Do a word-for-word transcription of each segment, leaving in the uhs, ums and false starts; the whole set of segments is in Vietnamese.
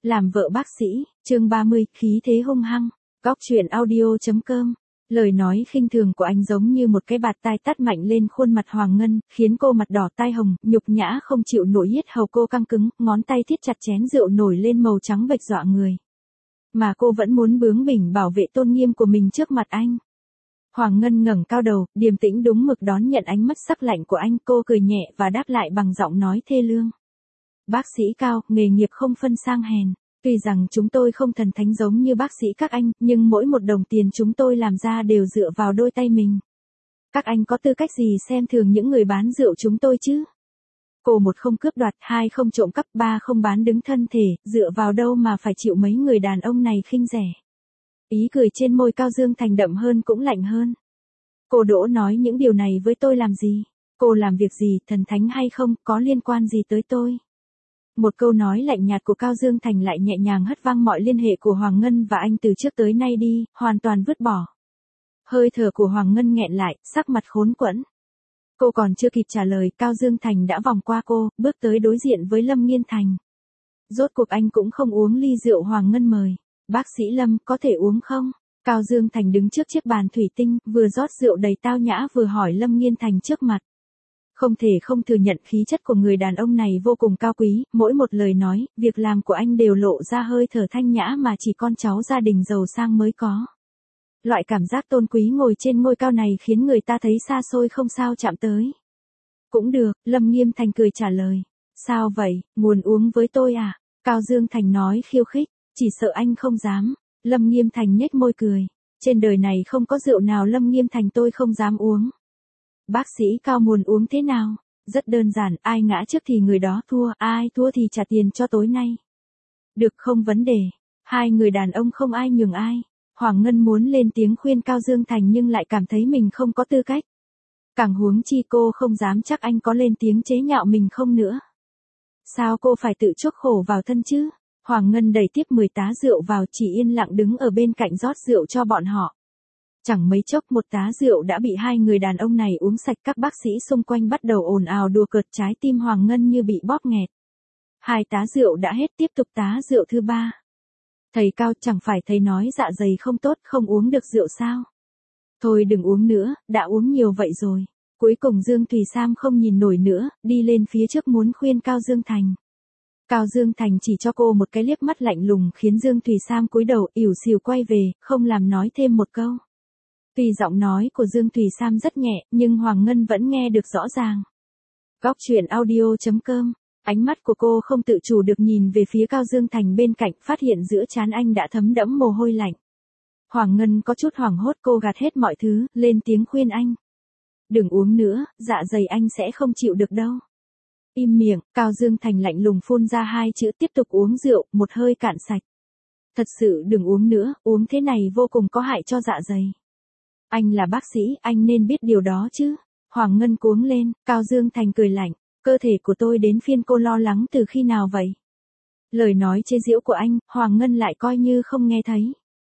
Làm vợ bác sĩ, chương ba mươi, khí thế hung hăng. Góc truyện audio chấm com. Lời nói khinh thường của anh giống như một cái bạt tai tát mạnh lên khuôn mặt Hoàng Ngân, khiến cô mặt đỏ tai hồng, nhục nhã không chịu nổi, yết hầu cô căng cứng, ngón tay thiết chặt chén rượu nổi lên màu trắng bệch dọa người. Mà cô vẫn muốn bướng bỉnh bảo vệ tôn nghiêm của mình trước mặt anh. Hoàng Ngân ngẩng cao đầu, điềm tĩnh đúng mực đón nhận ánh mắt sắc lạnh của anh, cô cười nhẹ và đáp lại bằng giọng nói thê lương. Bác sĩ Cao, nghề nghiệp không phân sang hèn. Tuy rằng chúng tôi không thần thánh giống như bác sĩ các anh, nhưng mỗi một đồng tiền chúng tôi làm ra đều dựa vào đôi tay mình. Các anh có tư cách gì xem thường những người bán rượu chúng tôi chứ? Cô một không cướp đoạt, hai không trộm cắp, ba không bán đứng thân thể, dựa vào đâu mà phải chịu mấy người đàn ông này khinh rẻ. Ý cười trên môi Cao Dương Thành đậm hơn cũng lạnh hơn. Cô đỗ nói những điều này với tôi làm gì? Cô làm việc gì, thần thánh hay không, có liên quan gì tới tôi? Một câu nói lạnh nhạt của Cao Dương Thành lại nhẹ nhàng hất văng mọi liên hệ của Hoàng Ngân và anh từ trước tới nay đi, hoàn toàn vứt bỏ. Hơi thở của Hoàng Ngân nghẹn lại, sắc mặt khốn quẫn. Cô còn chưa kịp trả lời, Cao Dương Thành đã vòng qua cô, bước tới đối diện với Lâm Nghiên Thành. Rốt cuộc anh cũng không uống ly rượu Hoàng Ngân mời. Bác sĩ Lâm, có thể uống không? Cao Dương Thành đứng trước chiếc bàn thủy tinh, vừa rót rượu đầy tao nhã vừa hỏi Lâm Nghiên Thành trước mặt. Không thể không thừa nhận khí chất của người đàn ông này vô cùng cao quý, mỗi một lời nói, việc làm của anh đều lộ ra hơi thở thanh nhã mà chỉ con cháu gia đình giàu sang mới có. Loại cảm giác tôn quý ngồi trên ngôi cao này khiến người ta thấy xa xôi không sao chạm tới. Cũng được, Lâm Nghiêm Thành cười trả lời. Sao vậy, muốn uống với tôi à? Cao Dương Thành nói khiêu khích, chỉ sợ anh không dám. Lâm Nghiêm Thành nhếch môi cười. Trên đời này không có rượu nào Lâm Nghiêm Thành tôi không dám uống. Bác sĩ Cao muốn uống thế nào? Rất đơn giản, ai ngã trước thì người đó thua, ai thua thì trả tiền cho tối nay. Được, không vấn đề. Hai người đàn ông không ai nhường ai. Hoàng Ngân muốn lên tiếng khuyên Cao Dương Thành nhưng lại cảm thấy mình không có tư cách. Càng huống chi cô không dám chắc anh có lên tiếng chế nhạo mình không nữa. Sao cô phải tự chuốc khổ vào thân chứ? Hoàng Ngân đẩy tiếp mười tá rượu vào, chỉ yên lặng đứng ở bên cạnh rót rượu cho bọn họ. Chẳng mấy chốc một tá rượu đã bị hai người đàn ông này uống sạch, các bác sĩ xung quanh bắt đầu ồn ào đùa cợt, trái tim Hoàng Ngân như bị bóp nghẹt. Hai tá rượu đã hết, tiếp tục tá rượu thứ ba. Thầy Cao, chẳng phải thầy nói dạ dày không tốt, không uống được rượu sao? Thôi đừng uống nữa, đã uống nhiều vậy rồi. Cuối cùng Dương Thùy Sam không nhìn nổi nữa, đi lên phía trước muốn khuyên Cao Dương Thành. Cao Dương Thành chỉ cho cô một cái liếc mắt lạnh lùng khiến Dương Thùy Sam cúi đầu ỉu xìu quay về, không làm nói thêm một câu. Tuy giọng nói của Dương Thùy Sam rất nhẹ, nhưng Hoàng Ngân vẫn nghe được rõ ràng. Góc truyện audio chấm com. Ánh mắt của cô không tự chủ được nhìn về phía Cao Dương Thành bên cạnh, phát hiện giữa trán anh đã thấm đẫm mồ hôi lạnh. Hoàng Ngân có chút hoảng hốt, cô gạt hết mọi thứ, lên tiếng khuyên anh. Đừng uống nữa, dạ dày anh sẽ không chịu được đâu. Im miệng, Cao Dương Thành lạnh lùng phun ra hai chữ, tiếp tục uống rượu, một hơi cạn sạch. Thật sự đừng uống nữa, uống thế này vô cùng có hại cho dạ dày. Anh là bác sĩ, anh nên biết điều đó chứ. Hoàng Ngân cuống lên, Cao Dương Thành cười lạnh. Cơ thể của tôi đến phiên cô lo lắng từ khi nào vậy? Lời nói chế giễu của anh, Hoàng Ngân lại coi như không nghe thấy.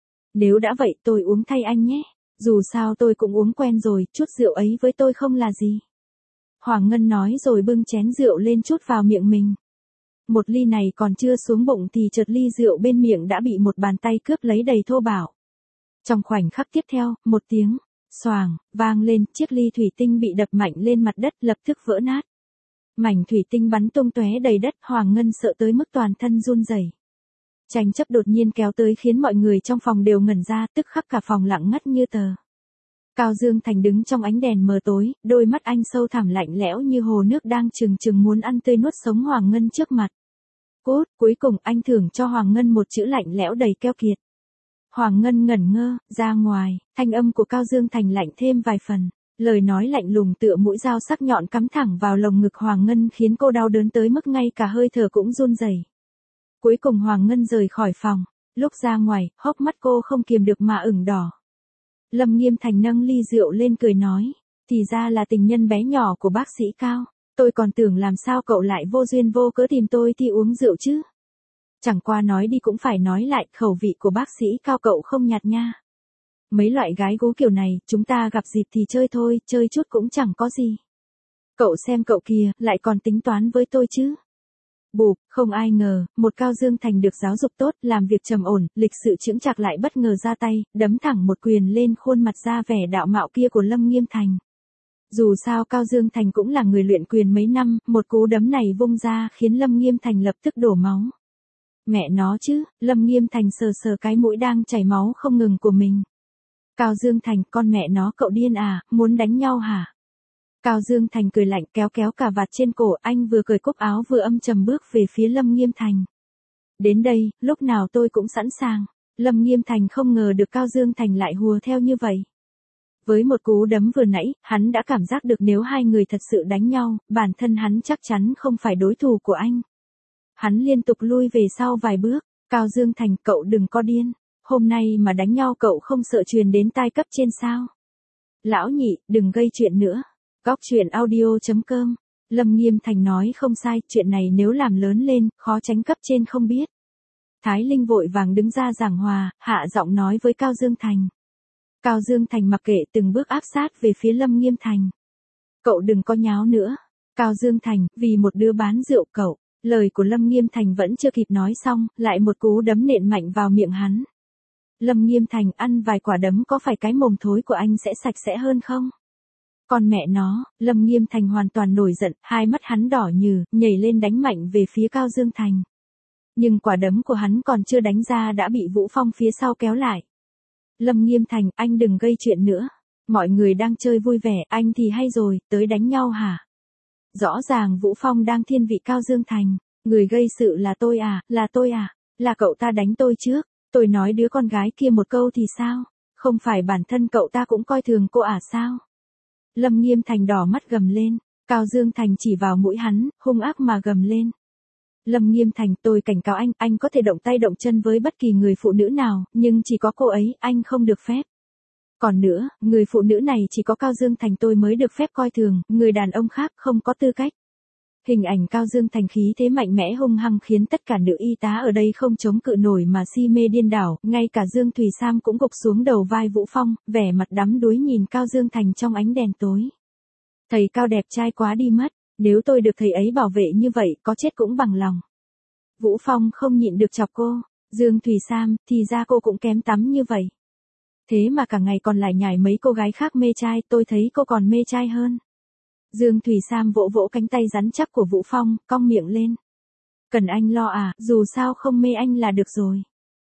Nếu đã vậy tôi uống thay anh nhé. Dù sao tôi cũng uống quen rồi, chút rượu ấy với tôi không là gì. Hoàng Ngân nói rồi bưng chén rượu lên chút vào miệng mình. Một ly này còn chưa xuống bụng thì chợt ly rượu bên miệng đã bị một bàn tay cướp lấy đầy thô bạo. Trong khoảnh khắc tiếp theo, một tiếng xoàng vang lên, chiếc ly thủy tinh bị đập mạnh lên mặt đất, lập tức vỡ nát. Mảnh thủy tinh bắn tung tóe đầy đất, Hoàng Ngân sợ tới mức toàn thân run rẩy. Tranh chấp đột nhiên kéo tới khiến mọi người trong phòng đều ngẩn ra, tức khắc cả phòng lặng ngắt như tờ. Cao Dương Thành đứng trong ánh đèn mờ tối, đôi mắt anh sâu thẳm lạnh lẽo như hồ nước đang trừng trừng muốn ăn tươi nuốt sống Hoàng Ngân trước mặt. Cút, cuối cùng anh thưởng cho Hoàng Ngân một chữ lạnh lẽo đầy keo kiệt. Hoàng Ngân ngẩn ngơ, ra ngoài, thanh âm của Cao Dương Thành lạnh thêm vài phần. Lời nói lạnh lùng tựa mũi dao sắc nhọn cắm thẳng vào lồng ngực Hoàng Ngân khiến cô đau đớn tới mức ngay cả hơi thở cũng run rẩy. Cuối cùng Hoàng Ngân rời khỏi phòng, lúc ra ngoài, hốc mắt cô không kiềm được mà ửng đỏ. Lâm Nghiêm Thành nâng ly rượu lên cười nói, thì ra là tình nhân bé nhỏ của bác sĩ Cao, tôi còn tưởng làm sao cậu lại vô duyên vô cớ tìm tôi thì uống rượu chứ. Chẳng qua nói đi cũng phải nói lại, khẩu vị của bác sĩ Cao cậu không nhạt nha. Mấy loại gái gú kiểu này, chúng ta gặp dịp thì chơi thôi, chơi chút cũng chẳng có gì. Cậu xem cậu kìa, lại còn tính toán với tôi chứ. Bụp, không ai ngờ, một Cao Dương Thành được giáo dục tốt, làm việc trầm ổn, lịch sự chững chạc lại bất ngờ ra tay, đấm thẳng một quyền lên khuôn mặt ra vẻ đạo mạo kia của Lâm Nghiêm Thành. Dù sao Cao Dương Thành cũng là người luyện quyền mấy năm, một cú đấm này vung ra khiến Lâm Nghiêm Thành lập tức đổ máu. Mẹ nó chứ, Lâm Nghiêm Thành sờ sờ cái mũi đang chảy máu không ngừng của mình. Cao Dương Thành, con mẹ nó cậu điên à, muốn đánh nhau hả? Cao Dương Thành cười lạnh kéo kéo cà vạt trên cổ, anh vừa cởi cúc áo vừa âm trầm bước về phía Lâm Nghiêm Thành. Đến đây, lúc nào tôi cũng sẵn sàng. Lâm Nghiêm Thành không ngờ được Cao Dương Thành lại hùa theo như vậy. Với một cú đấm vừa nãy, hắn đã cảm giác được nếu hai người thật sự đánh nhau, bản thân hắn chắc chắn không phải đối thủ của anh. Hắn liên tục lui về sau vài bước. Cao Dương Thành, cậu đừng có điên. Hôm nay mà đánh nhau cậu không sợ truyền đến tai cấp trên sao? Lão nhị, đừng gây chuyện nữa. Góc truyện audio chấm com. Lâm Nghiêm Thành nói không sai, chuyện này nếu làm lớn lên, khó tránh cấp trên không biết. Thái Linh vội vàng đứng ra giảng hòa, hạ giọng nói với Cao Dương Thành. Cao Dương Thành mặc kệ từng bước áp sát về phía Lâm Nghiêm Thành. Cậu đừng có nháo nữa. Cao Dương Thành, vì một đứa bán rượu cậu. Lời của Lâm Nghiêm Thành vẫn chưa kịp nói xong, lại một cú đấm nện mạnh vào miệng hắn. Lâm Nghiêm Thành, ăn vài quả đấm có phải cái mồm thối của anh sẽ sạch sẽ hơn không? Con mẹ nó, Lâm Nghiêm Thành hoàn toàn nổi giận, hai mắt hắn đỏ nhừ, nhảy lên đánh mạnh về phía Cao Dương Thành. Nhưng quả đấm của hắn còn chưa đánh ra đã bị Vũ Phong phía sau kéo lại. Lâm Nghiêm Thành, anh đừng gây chuyện nữa. Mọi người đang chơi vui vẻ, anh thì hay rồi, tới đánh nhau hả? Rõ ràng Vũ Phong đang thiên vị Cao Dương Thành. Người gây sự là tôi à, là tôi à, là cậu ta đánh tôi trước. Tôi nói đứa con gái kia một câu thì sao? Không phải bản thân cậu ta cũng coi thường cô à sao? Lâm Nghiêm Thành đỏ mắt gầm lên. Cao Dương Thành chỉ vào mũi hắn, hung ác mà gầm lên. Lâm Nghiêm Thành, tôi cảnh cáo anh, anh có thể động tay động chân với bất kỳ người phụ nữ nào, nhưng chỉ có cô ấy, anh không được phép. Còn nữa, người phụ nữ này chỉ có Cao Dương Thành tôi mới được phép coi thường, người đàn ông khác không có tư cách. Hình ảnh Cao Dương Thành khí thế mạnh mẽ hung hăng khiến tất cả nữ y tá ở đây không chống cự nổi mà si mê điên đảo, ngay cả Dương Thùy Sam cũng gục xuống đầu vai Vũ Phong, vẻ mặt đắm đuối nhìn Cao Dương Thành trong ánh đèn tối. Thầy Cao đẹp trai quá đi mất, nếu tôi được thầy ấy bảo vệ như vậy, có chết cũng bằng lòng. Vũ Phong không nhịn được chọc cô, Dương Thùy Sam, thì ra cô cũng kém tắm như vậy. Thế mà cả ngày còn lại nhảy mấy cô gái khác mê trai, tôi thấy cô còn mê trai hơn. Dương Thùy Sam vỗ vỗ cánh tay rắn chắc của Vũ Phong, cong miệng lên. Cần anh lo à, dù sao không mê anh là được rồi.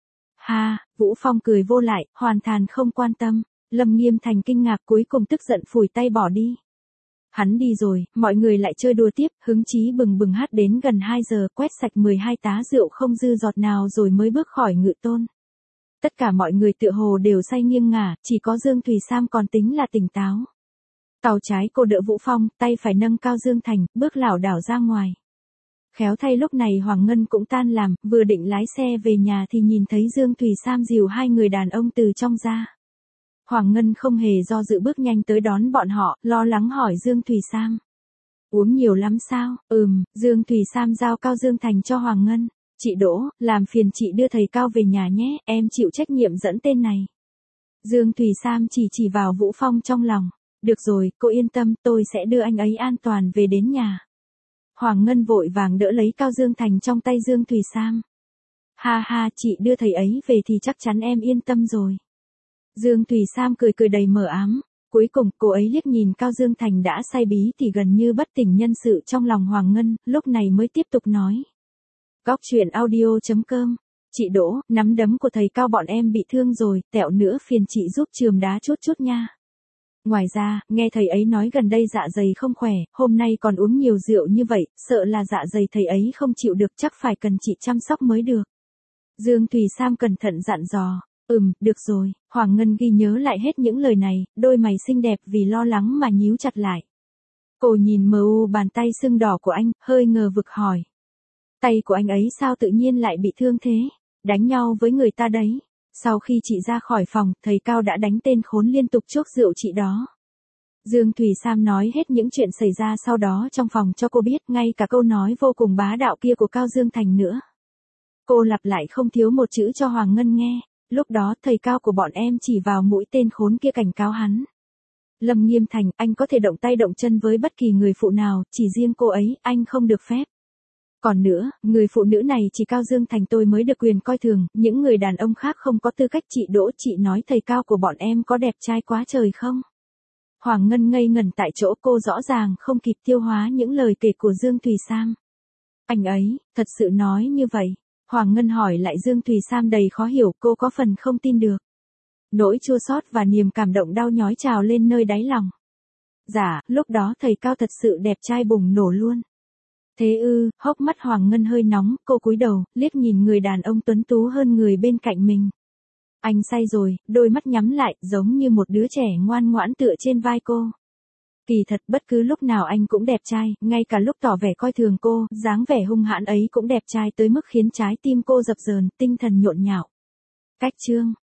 Ha, Vũ Phong cười vô lại, hoàn toàn không quan tâm. Lâm Nghiêm Thành kinh ngạc cuối cùng tức giận phủi tay bỏ đi. Hắn đi rồi, mọi người lại chơi đùa tiếp, hứng chí bừng bừng hát đến gần hai giờ, quét sạch mười hai tá rượu không dư giọt nào rồi mới bước khỏi ngự tôn. Tất cả mọi người tựa hồ đều say nghiêng ngả, chỉ có Dương Thùy Sam còn tính là tỉnh táo. Tàu trái cô đỡ Vũ Phong, tay phải nâng Cao Dương Thành, bước lảo đảo ra ngoài. Khéo thay lúc này Hoàng Ngân cũng tan làm, vừa định lái xe về nhà thì nhìn thấy Dương Thùy Sam dìu hai người đàn ông từ trong ra. Hoàng Ngân không hề do dự bước nhanh tới đón bọn họ, lo lắng hỏi Dương Thùy Sam. Uống nhiều lắm sao? Ừm, Dương Thùy Sam giao Cao Dương Thành cho Hoàng Ngân. Chị Đỗ, làm phiền chị đưa thầy Cao về nhà nhé, em chịu trách nhiệm dẫn tên này. Dương Thùy Sam chỉ chỉ vào Vũ Phong trong lòng. Được rồi, cô yên tâm, tôi sẽ đưa anh ấy an toàn về đến nhà. Hoàng Ngân vội vàng đỡ lấy Cao Dương Thành trong tay Dương Thùy Sam. Ha ha, chị đưa thầy ấy về thì chắc chắn em yên tâm rồi. Dương Thùy Sam cười cười đầy mờ ám. Cuối cùng, cô ấy liếc nhìn Cao Dương Thành đã say bí thì gần như bất tỉnh nhân sự trong lòng Hoàng Ngân, lúc này mới tiếp tục nói. Góc truyện audio chấm com. Chị Đỗ, nắm đấm của thầy Cao bọn em bị thương rồi, tẹo nữa phiền chị giúp chườm đá chút chút nha. Ngoài ra, nghe thầy ấy nói gần đây dạ dày không khỏe, hôm nay còn uống nhiều rượu như vậy, sợ là dạ dày thầy ấy không chịu được, chắc phải cần chị chăm sóc mới được. Dương Thùy Sam cẩn thận dặn dò. Ừm, được rồi. Hoàng Ngân ghi nhớ lại hết những lời này, đôi mày xinh đẹp vì lo lắng mà nhíu chặt lại. Cô nhìn mờ u bàn tay sưng đỏ của anh, hơi ngờ vực hỏi. Tay của anh ấy sao tự nhiên lại bị thương thế? Đánh nhau với người ta đấy. Sau khi chị ra khỏi phòng, thầy Cao đã đánh tên khốn liên tục chuốc rượu chị đó. Dương Thùy Sam nói hết những chuyện xảy ra sau đó trong phòng cho cô biết, ngay cả câu nói vô cùng bá đạo kia của Cao Dương Thành nữa. Cô lặp lại không thiếu một chữ cho Hoàng Ngân nghe. Lúc đó thầy Cao của bọn em chỉ vào mũi tên khốn kia cảnh cáo hắn. Lâm Nghiêm Thành, anh có thể động tay động chân với bất kỳ người phụ nào, chỉ riêng cô ấy, anh không được phép. Còn nữa, người phụ nữ này chỉ Cao Dương Thành tôi mới được quyền coi thường, những người đàn ông khác không có tư cách. Chị Đỗ, chị nói thầy Cao của bọn em có đẹp trai quá trời không? Hoàng Ngân ngây ngẩn tại chỗ, cô rõ ràng không kịp tiêu hóa những lời kể của Dương Thùy Sam. Anh ấy, thật sự nói như vậy? Hoàng Ngân hỏi lại Dương Thùy Sam đầy khó hiểu, cô có phần không tin được. Nỗi chua xót và niềm cảm động đau nhói trào lên nơi đáy lòng. Dạ, lúc đó thầy Cao thật sự đẹp trai bùng nổ luôn. Thế ư? Hốc mắt Hoàng Ngân hơi nóng, cô cúi đầu, liếc nhìn người đàn ông tuấn tú hơn người bên cạnh mình. Anh say rồi, đôi mắt nhắm lại, giống như một đứa trẻ ngoan ngoãn tựa trên vai cô. Kỳ thật bất cứ lúc nào anh cũng đẹp trai, ngay cả lúc tỏ vẻ coi thường cô, dáng vẻ hung hãn ấy cũng đẹp trai tới mức khiến trái tim cô dập dờn, tinh thần nhộn nhạo. Cách chương